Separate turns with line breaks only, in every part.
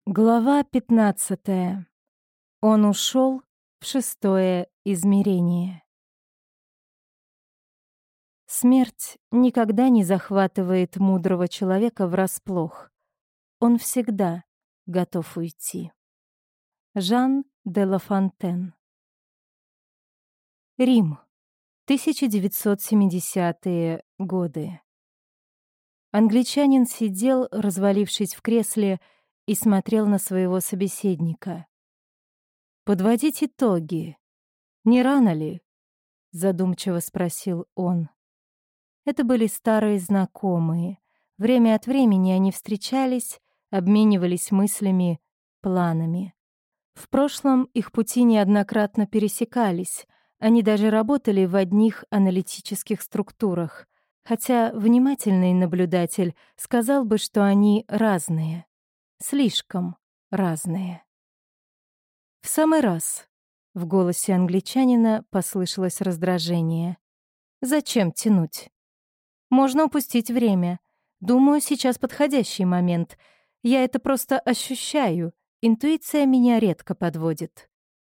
Глава 15. Он ушел в шестое измерение. Смерть никогда не захватывает мудрого человека врасплох. Он всегда готов уйти. Жан де Ла Фонтен. Рим. 1970-е годы. Англичанин сидел, развалившись в кресле, и смотрел на своего собеседника. «Подводить итоги. Не рано ли?» — задумчиво спросил он. Это были старые знакомые. Время от времени они встречались, обменивались мыслями, планами. В прошлом их пути неоднократно пересекались, они даже работали в одних аналитических структурах, хотя внимательный наблюдатель сказал бы, что они разные, слишком разные. «В самый раз», — в голосе англичанина послышалось раздражение. «Зачем тянуть? Можно упустить время. Думаю, сейчас подходящий момент. Я это просто ощущаю. Интуиция меня редко подводит.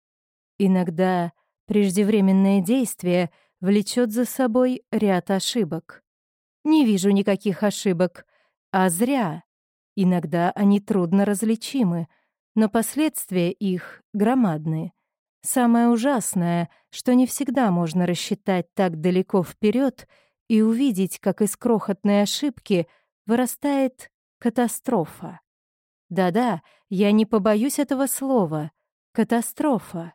Иногда преждевременное действие влечет за собой ряд ошибок. Не вижу никаких ошибок, а зря. Иногда они трудно различимы, но последствия их громадны. Самое ужасное, что не всегда можно рассчитать так далеко вперед и увидеть, как из крохотной ошибки вырастает катастрофа. Да-да, я не побоюсь этого слова. Катастрофа.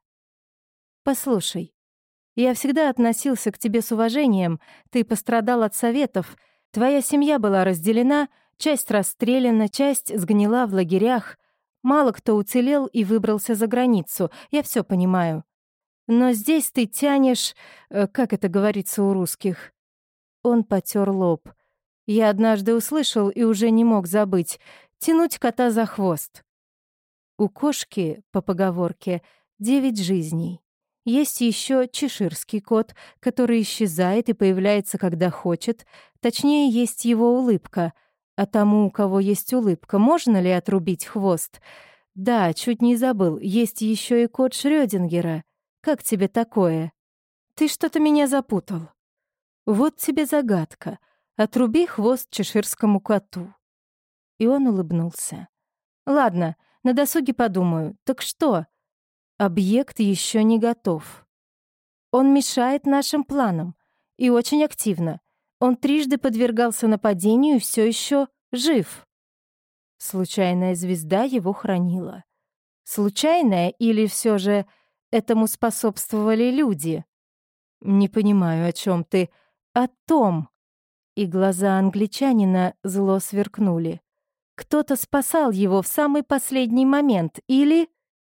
Послушай, я всегда относился к тебе с уважением, ты пострадал от советов, твоя семья была разделена, часть расстреляна, часть сгнила в лагерях, мало кто уцелел и выбрался за границу, я все понимаю. Но здесь ты тянешь, как это говорится у русских. Он потер лоб. Я однажды услышал и уже не мог забыть. Тянуть кота за хвост. У кошки, по поговорке, 9 жизней. Есть еще чеширский кот, который исчезает и появляется, когда хочет. Точнее, есть его улыбка. А тому, у кого есть улыбка, можно ли отрубить хвост? Да, чуть не забыл, есть еще и кот Шрёдингера. Как тебе такое? Ты что-то меня запутал. Вот тебе загадка. Отруби хвост чеширскому коту. И он улыбнулся. Ладно, на досуге подумаю. Так что? Объект еще не готов. Он мешает нашим планам. И очень активно. Он трижды подвергался нападению и все еще жив. Случайная звезда его хранила. Случайная или все же этому способствовали люди? Не понимаю, о чем ты. О том. И глаза англичанина зло сверкнули. Кто-то спасал его в самый последний момент, или...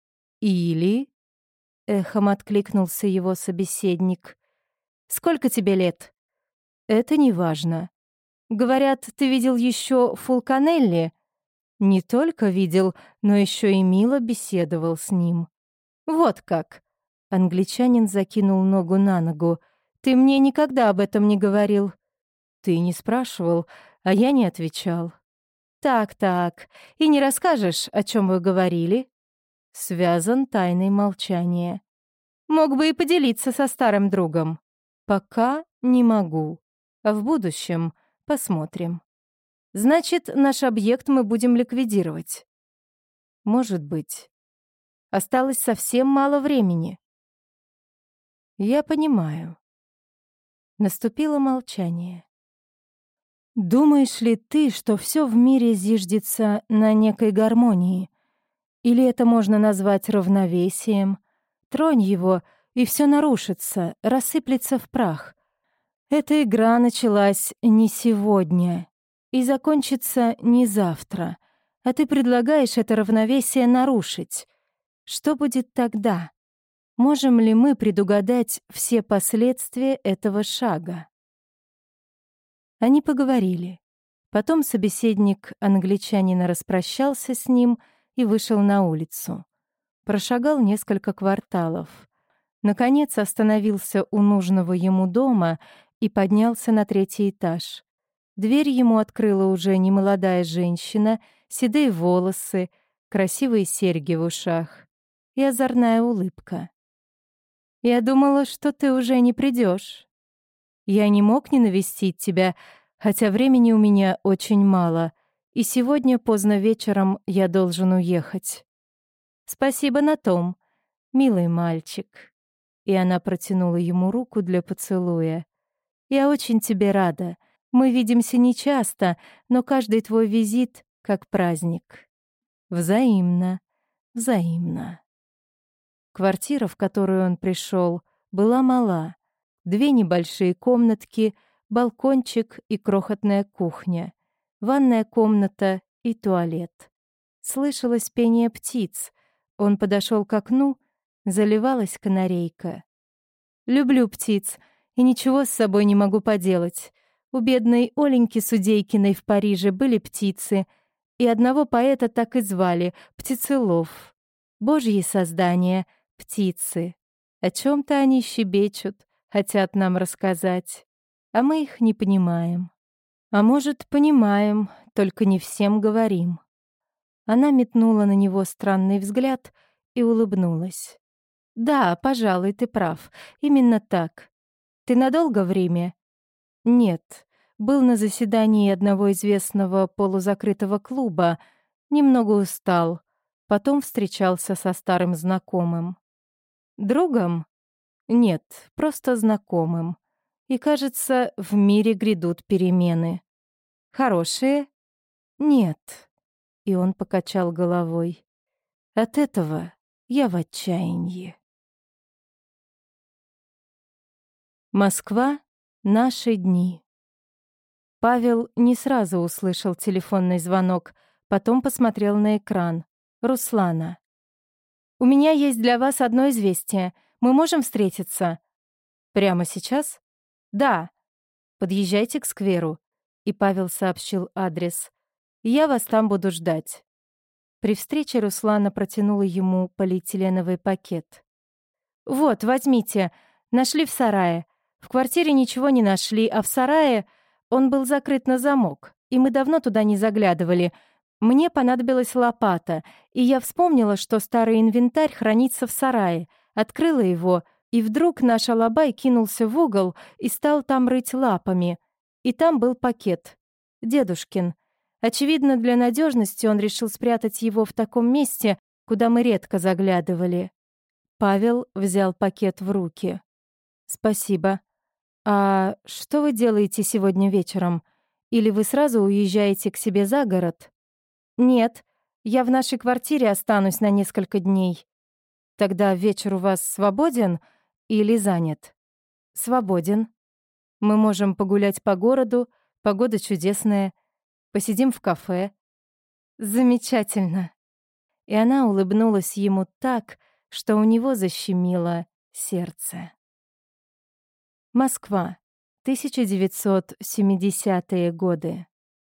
Или... Эхом откликнулся его собеседник. «Сколько тебе лет?» «Это не важно. Говорят, ты видел еще Фулканелли?» «Не только видел, но еще и мило беседовал с ним». «Вот как!» Англичанин закинул ногу на ногу. «Ты мне никогда об этом не говорил». «Ты не спрашивал, а я не отвечал». «Так, и не расскажешь, о чем вы говорили?» Связан тайной молчания. «Мог бы и поделиться со старым другом». «Пока не могу. А в будущем посмотрим». «Значит, наш объект мы будем ликвидировать?» «Может быть. Осталось совсем мало времени». «Я понимаю». Наступило молчание. «Думаешь ли ты, что все в мире зиждется на некой гармонии? Или это можно назвать равновесием? Тронь его, и все нарушится, рассыплется в прах. Эта игра началась не сегодня и закончится не завтра, а ты предлагаешь это равновесие нарушить. Что будет тогда? Можем ли мы предугадать все последствия этого шага?» Они поговорили. Потом собеседник англичанина распрощался с ним и вышел на улицу. Прошагал несколько кварталов. Наконец остановился у нужного ему дома и поднялся на 3-й этаж. Дверь ему открыла уже немолодая женщина, седые волосы, красивые серьги в ушах и озорная улыбка. «Я думала, что ты уже не придешь. Я не мог не навестить тебя, хотя времени у меня очень мало, и сегодня поздно вечером я должен уехать. Спасибо на том, милый мальчик». И она протянула ему руку для поцелуя. «Я очень тебе рада. Мы видимся нечасто, но каждый твой визит — как праздник. Взаимно, взаимно». Квартира, в которую он пришел, была мала. 2 небольшие комнатки, балкончик и крохотная кухня, ванная комната и туалет. Слышалось пение птиц. Он подошел к окну, заливалась канарейка. «Люблю птиц, и ничего с собой не могу поделать. У бедной Оленьки Судейкиной в Париже были птицы, и одного поэта так и звали — Птицелов. Божьи создания, птицы. О чем-то они щебечут, хотят нам рассказать, а мы их не понимаем. А может, понимаем, только не всем говорим». Она метнула на него странный взгляд и улыбнулась. «Да, пожалуй, ты прав. Именно так. Ты надолго в Риме?» «Нет. Был на заседании одного известного полузакрытого клуба. Немного устал. Потом встречался со старым знакомым». «Другом?» «Нет, просто знакомым. И, кажется, в мире грядут перемены». «Хорошие?» «Нет». И он покачал головой. «От этого я в отчаянии». Москва. Наши дни. Павел не сразу услышал телефонный звонок, потом посмотрел на экран. Руслана. «У меня есть для вас одно известие. Мы можем встретиться?» «Прямо сейчас?» «Да. Подъезжайте к скверу». И Павел сообщил адрес. «Я вас там буду ждать». При встрече Руслана протянула ему полиэтиленовый пакет. «Вот, возьмите. Нашли в сарае. В квартире ничего не нашли, а в сарае он был закрыт на замок, и мы давно туда не заглядывали. Мне понадобилась лопата, и я вспомнила, что старый инвентарь хранится в сарае. Открыла его, и вдруг наш алабай кинулся в угол и стал там рыть лапами. И там был пакет. Дедушкин. Очевидно, для надежности он решил спрятать его в таком месте, куда мы редко заглядывали». Павел взял пакет в руки. «Спасибо. А что вы делаете сегодня вечером? Или вы сразу уезжаете к себе за город?» «Нет, я в нашей квартире останусь на несколько дней». «Тогда вечер у вас свободен или занят?» «Свободен. Мы можем погулять по городу, погода чудесная. Посидим в кафе». «Замечательно». И она улыбнулась ему так, что у него защемило сердце. Москва. 1970-е годы.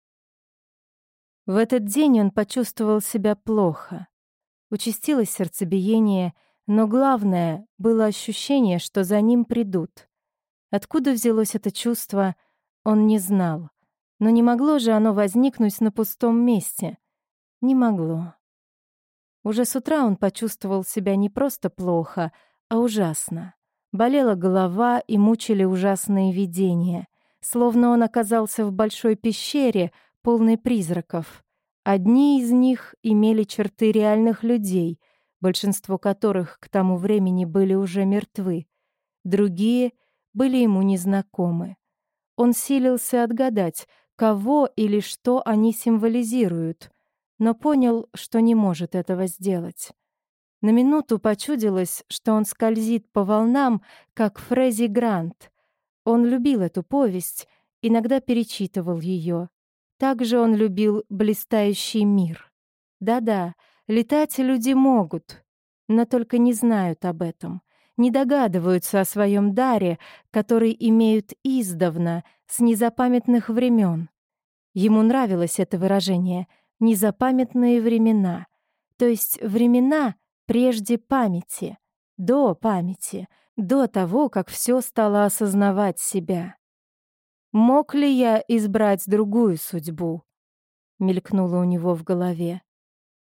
В этот день он почувствовал себя плохо. Участилось сердцебиение, но главное было ощущение, что за ним придут. Откуда взялось это чувство, он не знал. Но не могло же оно возникнуть на пустом месте. Не могло. Уже с утра он почувствовал себя не просто плохо, а ужасно. Болела голова и мучили ужасные видения. Словно он оказался в большой пещере, полной призраков. Одни из них имели черты реальных людей, большинство которых к тому времени были уже мертвы. Другие были ему незнакомы. Он силился отгадать, кого или что они символизируют, но понял, что не может этого сделать. На минуту почудилось, что он скользит по волнам, как Фрези Грант. Он любил эту повесть, иногда перечитывал ее. Также он любил «Блистающий мир». Да-да, летать люди могут, но только не знают об этом, не догадываются о своем даре, который имеют издавна, с незапамятных времен. Ему нравилось это выражение «незапамятные времена», то есть времена прежде памяти, до памяти, до того, как все стало осознавать себя. «Мог ли я избрать другую судьбу?» — мелькнуло у него в голове.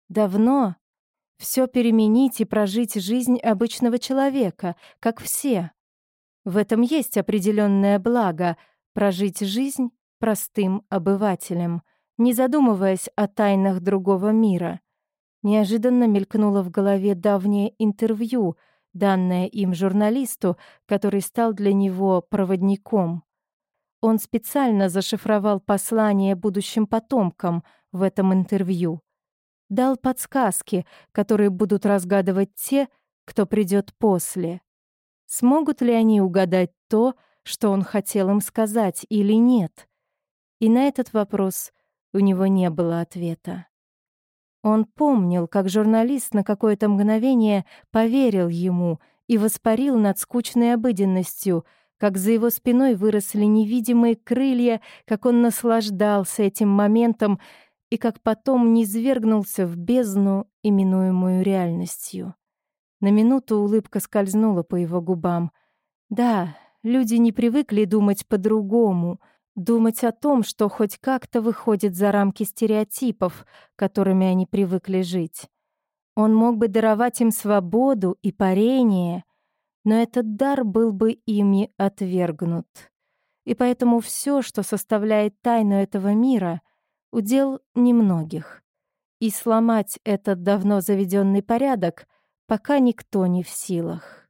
Давно все переменить и прожить жизнь обычного человека, как все. В этом есть определенное благо — прожить жизнь простым обывателем, не задумываясь о тайнах другого мира. Неожиданно мелькнуло в голове давнее интервью, данное им журналисту, который стал для него проводником. Он специально зашифровал послание будущим потомкам в этом интервью. Дал подсказки, которые будут разгадывать те, кто придет после. Смогут ли они угадать то, что он хотел им сказать, или нет? И на этот вопрос у него не было ответа. Он помнил, как журналист на какое-то мгновение поверил ему и воспарил над скучной обыденностью, как за его спиной выросли невидимые крылья, как он наслаждался этим моментом и как потом низвергнулся в бездну, именуемую реальностью. На минуту улыбка скользнула по его губам. Да, люди не привыкли думать по-другому, думать о том, что хоть как-то выходит за рамки стереотипов, которыми они привыкли жить. Он мог бы даровать им свободу и парение, но этот дар был бы ими отвергнут. И поэтому все, что составляет тайну этого мира, удел немногих. И сломать этот давно заведенный порядок пока никто не в силах.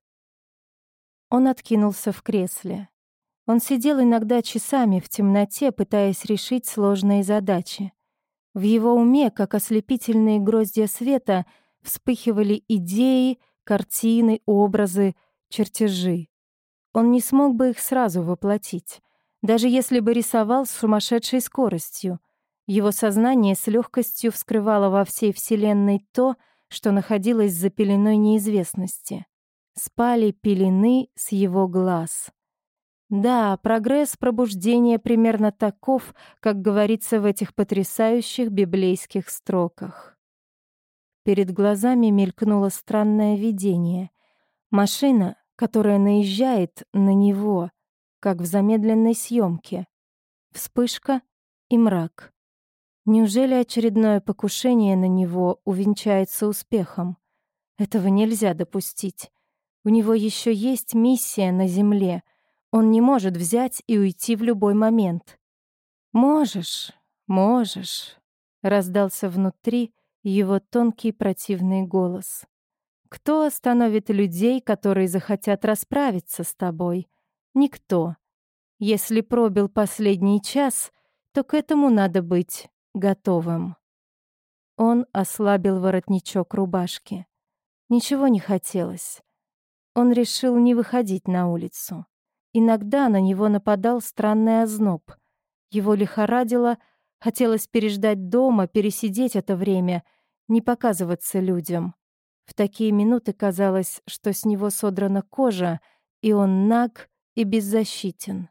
Он откинулся в кресле. Он сидел иногда часами в темноте, пытаясь решить сложные задачи. В его уме, как ослепительные гроздья света, вспыхивали идеи, картины, образы, чертежи. Он не смог бы их сразу воплотить, даже если бы рисовал с сумасшедшей скоростью. Его сознание с легкостью вскрывало во всей Вселенной то, что находилось за пеленой неизвестности. Спали пелены с его глаз. Да, прогресс пробуждения примерно таков, как говорится в этих потрясающих библейских строках. Перед глазами мелькнуло странное видение. Машина, которая наезжает на него, как в замедленной съемке. Вспышка и мрак. Неужели очередное покушение на него увенчается успехом? Этого нельзя допустить. У него еще есть миссия на Земле. Он не может взять и уйти в любой момент. «Можешь, можешь», — раздался внутри его тонкий противный голос. «Кто остановит людей, которые захотят расправиться с тобой? Никто. Если пробил последний час, то к этому надо быть готовым». Он ослабил воротничок рубашки. Ничего не хотелось. Он решил не выходить на улицу. Иногда на него нападал странный озноб. Его лихорадило, хотелось переждать дома, пересидеть это время, не показываться людям. В такие минуты казалось, что с него содрана кожа, и он наг и беззащитен.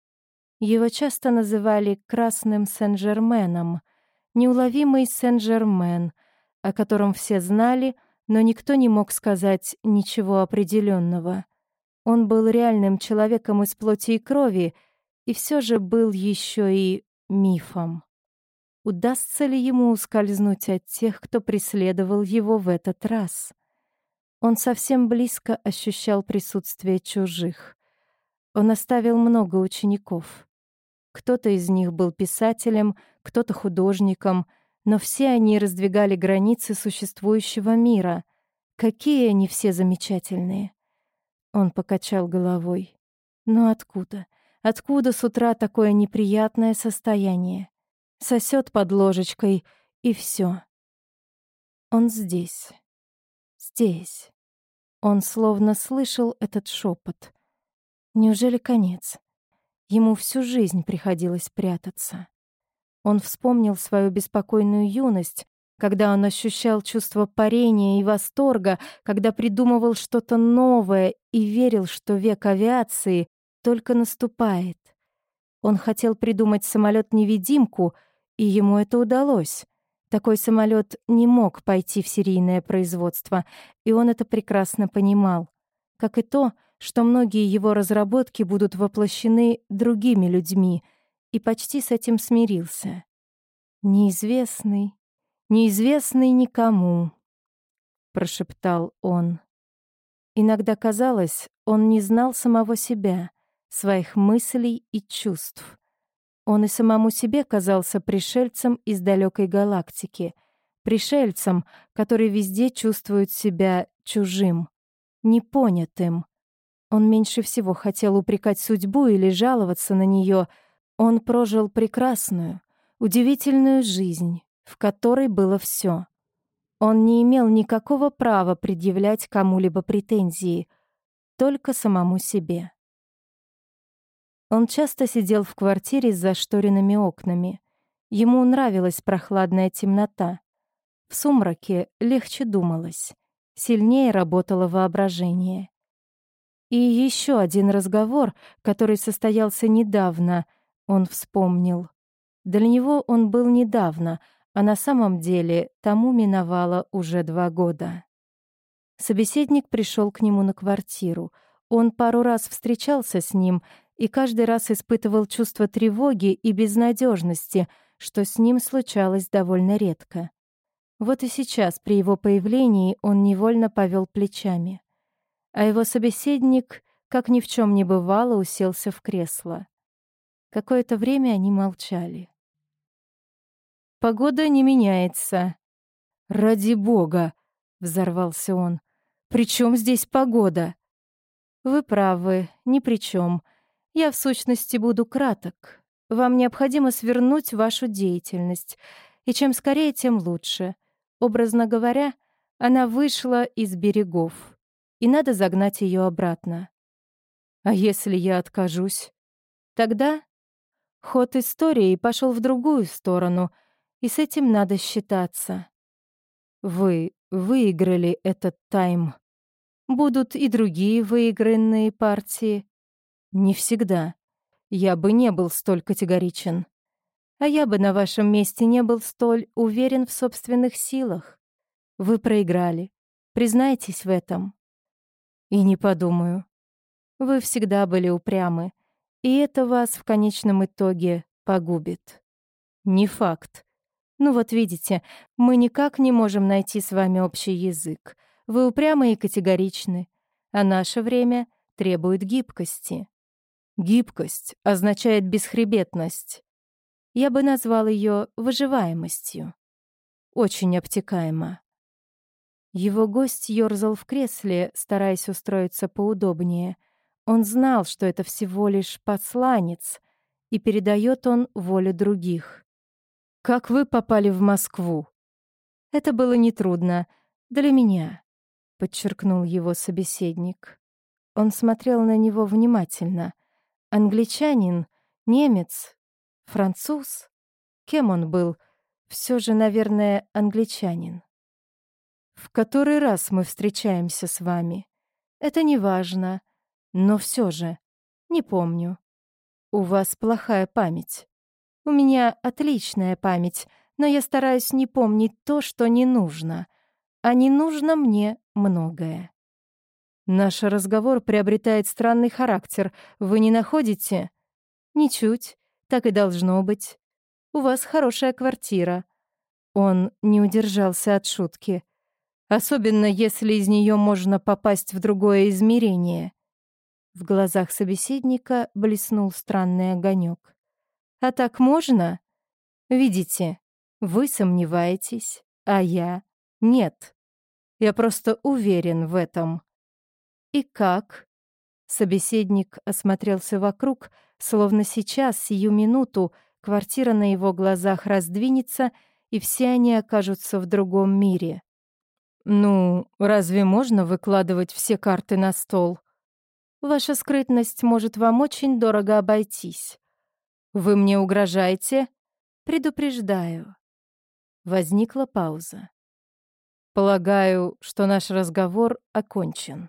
Его часто называли «красным Сен-Жерменом», неуловимый Сен-Жермен, о котором все знали, но никто не мог сказать ничего определенного. Он был реальным человеком из плоти и крови, и все же был еще и мифом. Удастся ли ему ускользнуть от тех, кто преследовал его в этот раз? Он совсем близко ощущал присутствие чужих. Он оставил много учеников. Кто-то из них был писателем, кто-то художником, но все они раздвигали границы существующего мира. Какие они все замечательные! Он покачал головой. Но откуда? Откуда с утра такое неприятное состояние? Сосет под ложечкой, и все. Он здесь. Здесь. Он словно слышал этот шепот. Неужели конец? Ему всю жизнь приходилось прятаться. Он вспомнил свою беспокойную юность, когда он ощущал чувство парения и восторга, когда придумывал что-то новое и верил, что век авиации только наступает. Он хотел придумать самолет-невидимку, и ему это удалось. Такой самолет не мог пойти в серийное производство, и он это прекрасно понимал. Как и то, что многие его разработки будут воплощены другими людьми, и почти с этим смирился. Неизвестный, неизвестный никому», — прошептал он. Иногда казалось, он не знал самого себя, своих мыслей и чувств. Он и самому себе казался пришельцем из далекой галактики, пришельцем, который везде чувствует себя чужим, непонятым. Он меньше всего хотел упрекать судьбу или жаловаться на нее. Он прожил прекрасную, удивительную жизнь, в которой было все. Он не имел никакого права предъявлять кому-либо претензии, только самому себе. Он часто сидел в квартире с зашторенными окнами. Ему нравилась прохладная темнота. В сумраке легче думалось, сильнее работало воображение. И еще один разговор, который состоялся недавно, он вспомнил. Для него он был недавно, а на самом деле тому миновало уже 2 года. Собеседник пришел к нему на квартиру. Он пару раз встречался с ним и каждый раз испытывал чувство тревоги и безнадежности, что с ним случалось довольно редко. Вот и сейчас при его появлении он невольно повел плечами. А его собеседник, как ни в чем не бывало, уселся в кресло. Какое-то время они молчали. «Погода не меняется». «Ради бога!» — взорвался он. «При чем здесь погода?» «Вы правы, ни при чем. Я, в сущности, буду краток. Вам необходимо свернуть вашу деятельность, и чем скорее, тем лучше. Образно говоря, она вышла из берегов, и надо загнать ее обратно. А если я откажусь? Тогда ход истории пошел в другую сторону, и с этим надо считаться. Вы выиграли этот тайм. Будут и другие выигранные партии. Не всегда. Я бы не был столь категоричен. А я бы на вашем месте не был столь уверен в собственных силах. Вы проиграли. Признайтесь в этом. И не подумаю. Вы всегда были упрямы, и это вас в конечном итоге погубит. Не факт. Ну вот видите, мы никак не можем найти с вами общий язык. Вы упрямы и категоричны, а наше время требует гибкости. Гибкость означает бесхребетность. Я бы назвал ее выживаемостью. Очень обтекаемо. Его гость ёрзал в кресле, стараясь устроиться поудобнее. Он знал, что это всего лишь посланец, и передает он волю других. «Как вы попали в Москву?» «Это было нетрудно. Для меня», — подчеркнул его собеседник. Он смотрел на него внимательно. Англичанин, немец, француз? Кем он был? Все же, наверное, англичанин. «В который раз мы встречаемся с вами? Это не важно, но все же, не помню. У вас плохая память. У меня отличная память, но я стараюсь не помнить то, что не нужно, а не нужно мне многое. Наш разговор приобретает странный характер, вы не находите? Ничуть, так и должно быть. У вас хорошая квартира». Он не удержался от шутки. «Особенно, если из нее можно попасть в другое измерение». В глазах собеседника блеснул странный огонек. «А так можно? Видите, вы сомневаетесь, а я — нет. Я просто уверен в этом». «И как?» Собеседник осмотрелся вокруг, словно сейчас, сию минуту, квартира на его глазах раздвинется, и все они окажутся в другом мире. «Ну, разве можно выкладывать все карты на стол? Ваша скрытность может вам очень дорого обойтись. Вы мне угрожаете? Предупреждаю». Возникла пауза. «Полагаю, что наш разговор окончен».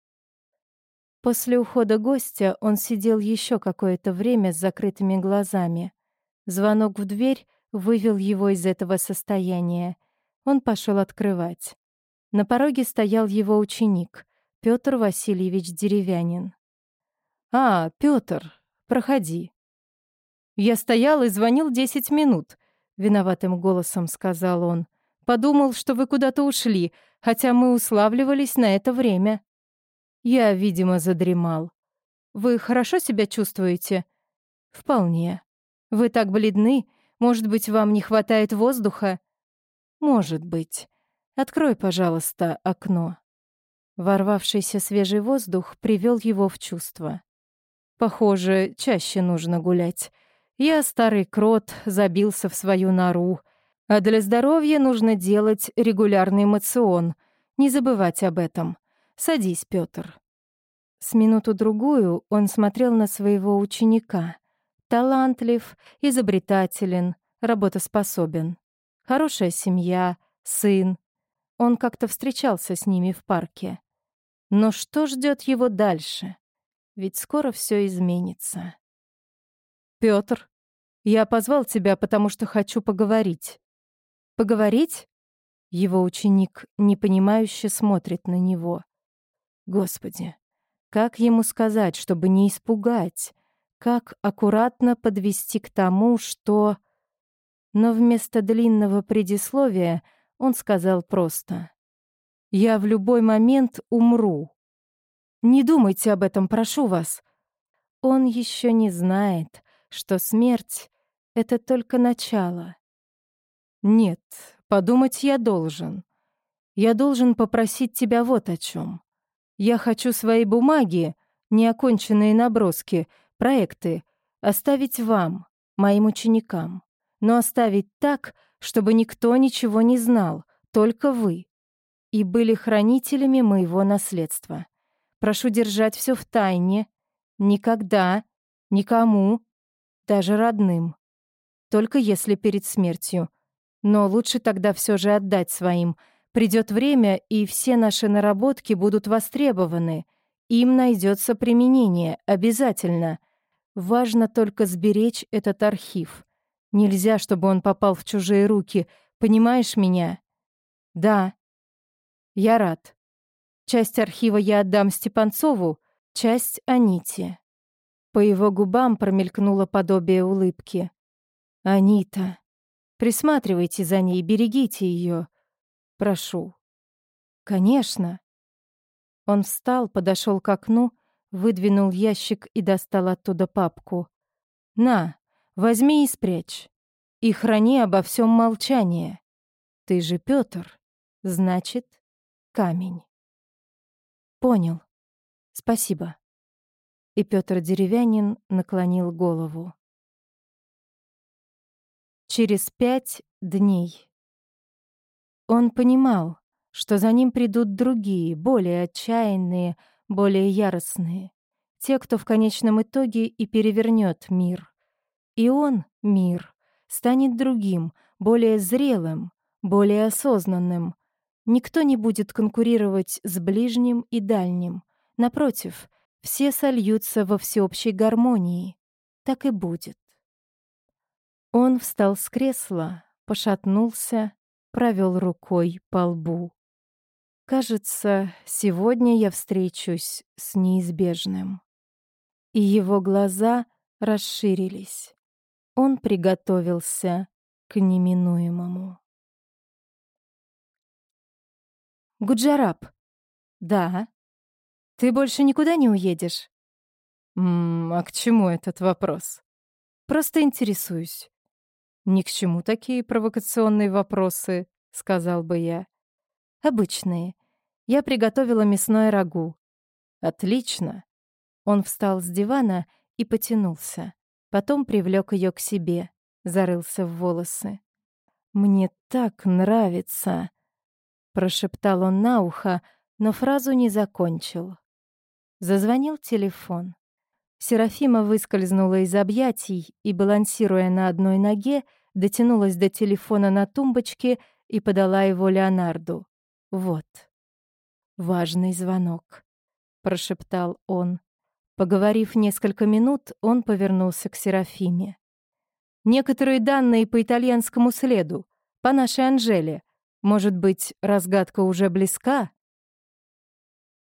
После ухода гостя он сидел еще какое-то время с закрытыми глазами. Звонок в дверь вывел его из этого состояния. Он пошел открывать. На пороге стоял его ученик, Петр Васильевич Деревянин. «А, Петр, проходи». «Я стоял и звонил 10 минут», — виноватым голосом сказал он. Подумал, что вы куда-то ушли, хотя мы уславливались на это время. Я, видимо, задремал. Вы хорошо себя чувствуете? Вполне. Вы так бледны. Может быть, вам не хватает воздуха? Может быть. Открой, пожалуйста, окно. Ворвавшийся свежий воздух привел его в чувство. Похоже, чаще нужно гулять. Я, старый крот, забился в свою нору. А для здоровья нужно делать регулярный моцион. Не забывать об этом. Садись, Пётр. С минуту-другую он смотрел на своего ученика. Талантлив, изобретателен, работоспособен. Хорошая семья, сын. Он как-то встречался с ними в парке. Но что ждет его дальше? Ведь скоро все изменится. Пётр, я позвал тебя, потому что хочу поговорить. Поговорить? Его ученик непонимающе смотрит на него. Господи, как ему сказать, чтобы не испугать? Как аккуратно подвести к тому, что... Но вместо длинного предисловия он сказал просто: «Я в любой момент умру. Не думайте об этом, прошу вас». Он еще не знает, что смерть — это только начало. Нет, подумать я должен. Я должен попросить тебя вот о чем. Я хочу свои бумаги, неоконченные наброски, проекты оставить вам, моим ученикам, но оставить так, чтобы никто ничего не знал, только вы, и были хранителями моего наследства. Прошу держать все в тайне, никогда, никому, даже родным, только если перед смертью. Но лучше тогда все же отдать своим. Придет время, и все наши наработки будут востребованы. Им найдется применение, обязательно. Важно только сберечь этот архив. Нельзя, чтобы он попал в чужие руки. Понимаешь меня? Да. Я рад. Часть архива я отдам Степанцову, часть — Аните. По его губам промелькнуло подобие улыбки. Анита. Присматривайте за ней, берегите ее. Прошу. Конечно. Он встал, подошел к окну, выдвинул ящик и достал оттуда папку. На, возьми и спрячь. И храни обо всем молчание. Ты же Пётр, значит, камень. Понял. Спасибо. И Пётр Деревянин наклонил голову. Через 5 дней. Он понимал, что за ним придут другие, более отчаянные, более яростные. Те, кто в конечном итоге и перевернет мир. И он, мир, станет другим, более зрелым, более осознанным. Никто не будет конкурировать с ближним и дальним. Напротив, все сольются во всеобщей гармонии. Так и будет. Он встал с кресла, пошатнулся, провел рукой по лбу. Кажется, сегодня я встречусь с неизбежным. И его глаза расширились. Он приготовился к неминуемому. Гуджарап. Да. Ты больше никуда не уедешь? А к чему этот вопрос? Просто интересуюсь. Ни к чему такие провокационные вопросы, сказал бы я. Обычные. Я приготовила мясное рагу. Отлично. Он встал с дивана и потянулся. Потом привлек ее к себе, зарылся в волосы. «Мне так нравится», — прошептал он на ухо, но фразу не закончил. Зазвонил телефон. Серафима выскользнула из объятий и, балансируя на одной ноге, дотянулась до телефона на тумбочке и подала его Леонарду. «Вот. Важный звонок», — прошептал он. Поговорив несколько минут, он повернулся к Серафиме. «Некоторые данные по итальянскому следу, по нашей Анжеле. Может быть, разгадка уже близка?»